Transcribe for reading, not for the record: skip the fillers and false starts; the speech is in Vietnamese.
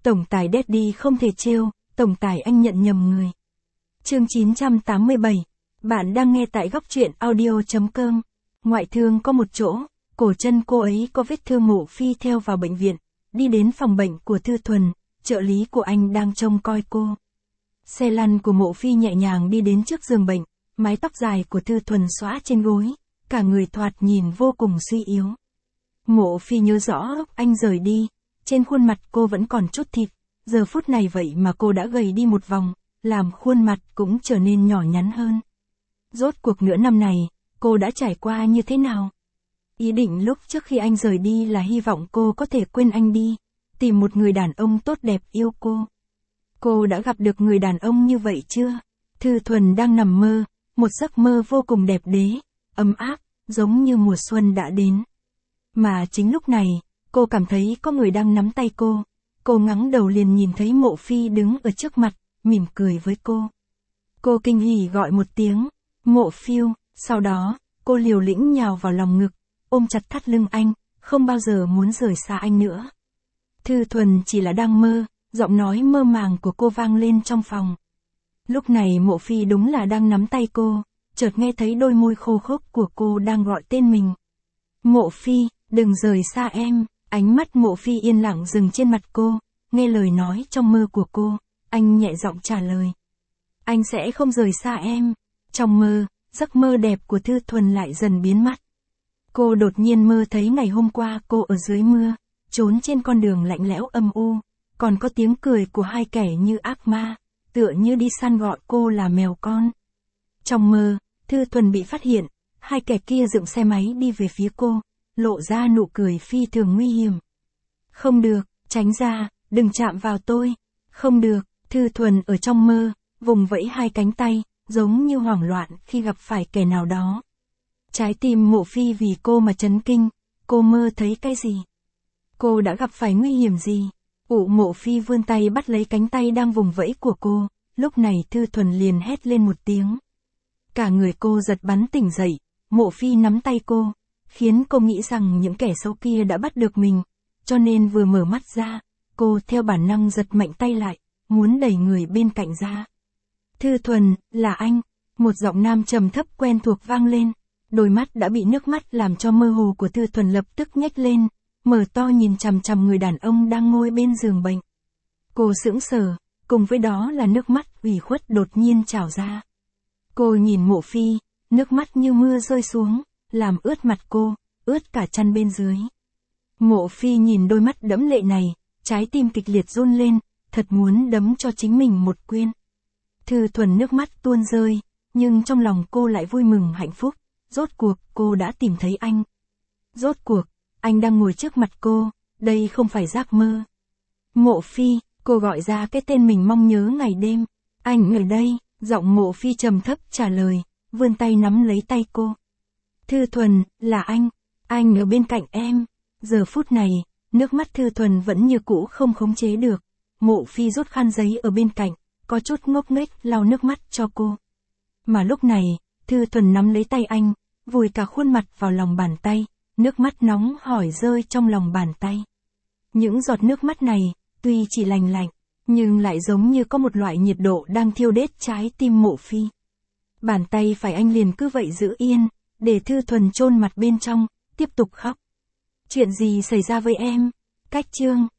Tổng tài Daddy không thể trêu, tổng tài anh nhận nhầm người. Chương 987. Bạn đang nghe tại góc truyện audio.com. Ngoại thương có một chỗ, cổ chân cô ấy có vết thương. Mộ Phi theo vào bệnh viện, đi đến phòng bệnh của Thư Thuần, trợ lý của anh đang trông coi cô. Xe lăn của Mộ Phi nhẹ nhàng đi đến trước giường bệnh, mái tóc dài của Thư Thuần xõa trên gối, cả người thoạt nhìn vô cùng suy yếu. Mộ Phi nhớ rõ lúc anh rời đi, trên khuôn mặt cô vẫn còn chút thịt, giờ phút này vậy mà cô đã gầy đi một vòng, làm khuôn mặt cũng trở nên nhỏ nhắn hơn. Rốt cuộc nửa năm này, cô đã trải qua như thế nào? Ý định lúc trước khi anh rời đi là hy vọng cô có thể quên anh đi, tìm một người đàn ông tốt đẹp yêu cô. Cô đã gặp được người đàn ông như vậy chưa? Thư Thuần đang nằm mơ, một giấc mơ vô cùng đẹp đẽ, ấm áp, giống như mùa xuân đã đến. Mà chính lúc này, cô cảm thấy có người đang nắm tay cô. Cô ngẩng đầu liền nhìn thấy Mộ Phi đứng ở trước mặt, mỉm cười với cô. Cô kinh hỉ gọi một tiếng, Mộ Phiêu, sau đó, cô liều lĩnh nhào vào lòng ngực, ôm chặt thắt lưng anh, không bao giờ muốn rời xa anh nữa. Thư Thuần chỉ là đang mơ, giọng nói mơ màng của cô vang lên trong phòng. Lúc này Mộ Phi đúng là đang nắm tay cô, chợt nghe thấy đôi môi khô khốc của cô đang gọi tên mình. Mộ Phi, đừng rời xa em. Ánh mắt Mộ Phi yên lặng dừng trên mặt cô, nghe lời nói trong mơ của cô, anh nhẹ giọng trả lời. Anh sẽ không rời xa em. Trong mơ, giấc mơ đẹp của Thư Thuần lại dần biến mất. Cô đột nhiên mơ thấy ngày hôm qua cô ở dưới mưa, trốn trên con đường lạnh lẽo âm u, còn có tiếng cười của hai kẻ như ác ma, tựa như đi săn gọi cô là mèo con. Trong mơ, Thư Thuần bị phát hiện, hai kẻ kia dựng xe máy đi về phía cô, lộ ra nụ cười phi thường nguy hiểm. Không được, tránh ra, đừng chạm vào tôi. Không được, Thư Thuần ở trong mơ, vùng vẫy hai cánh tay, giống như hoảng loạn khi gặp phải kẻ nào đó. Trái tim Mộ Phi vì cô mà chấn kinh, cô mơ thấy cái gì? Cô đã gặp phải nguy hiểm gì? Mộ Phi vươn tay bắt lấy cánh tay đang vùng vẫy của cô, lúc này Thư Thuần liền hét lên một tiếng. Cả người cô giật bắn tỉnh dậy, Mộ Phi nắm tay cô, khiến cô nghĩ rằng những kẻ xấu kia đã bắt được mình, cho nên vừa mở mắt ra, cô theo bản năng giật mạnh tay lại, muốn đẩy người bên cạnh ra. Thư Thuần, là anh, một giọng nam trầm thấp quen thuộc vang lên, đôi mắt đã bị nước mắt làm cho mơ hồ của Thư Thuần lập tức nhếch lên, mở to nhìn chằm chằm người đàn ông đang ngồi bên giường bệnh. Cô sững sờ, cùng với đó là nước mắt ủy khuất đột nhiên trào ra. Cô nhìn Mộ Phi, nước mắt như mưa rơi xuống, làm ướt mặt cô, ướt cả chăn bên dưới. Mộ Phi nhìn đôi mắt đẫm lệ này, trái tim kịch liệt run lên, thật muốn đấm cho chính mình một quyên. Thư Thuần nước mắt tuôn rơi, nhưng trong lòng cô lại vui mừng hạnh phúc, rốt cuộc cô đã tìm thấy anh. Rốt cuộc, anh đang ngồi trước mặt cô, đây không phải giấc mơ. Mộ Phi, cô gọi ra cái tên mình mong nhớ ngày đêm. Anh ở đây, giọng Mộ Phi trầm thấp trả lời, vươn tay nắm lấy tay cô. Thư Thuần, là anh ở bên cạnh em. Giờ phút này, nước mắt Thư Thuần vẫn như cũ không khống chế được. Mộ Phi rút khăn giấy ở bên cạnh, có chút ngốc nghếch lau nước mắt cho cô. Mà lúc này, Thư Thuần nắm lấy tay anh, vùi cả khuôn mặt vào lòng bàn tay, nước mắt nóng hổi rơi trong lòng bàn tay. Những giọt nước mắt này, tuy chỉ lành lạnh, nhưng lại giống như có một loại nhiệt độ đang thiêu đốt trái tim Mộ Phi. Bàn tay phải anh liền cứ vậy giữ yên, để Thư Thuần chôn mặt bên trong, tiếp tục khóc. Chuyện gì xảy ra với em? Cách chương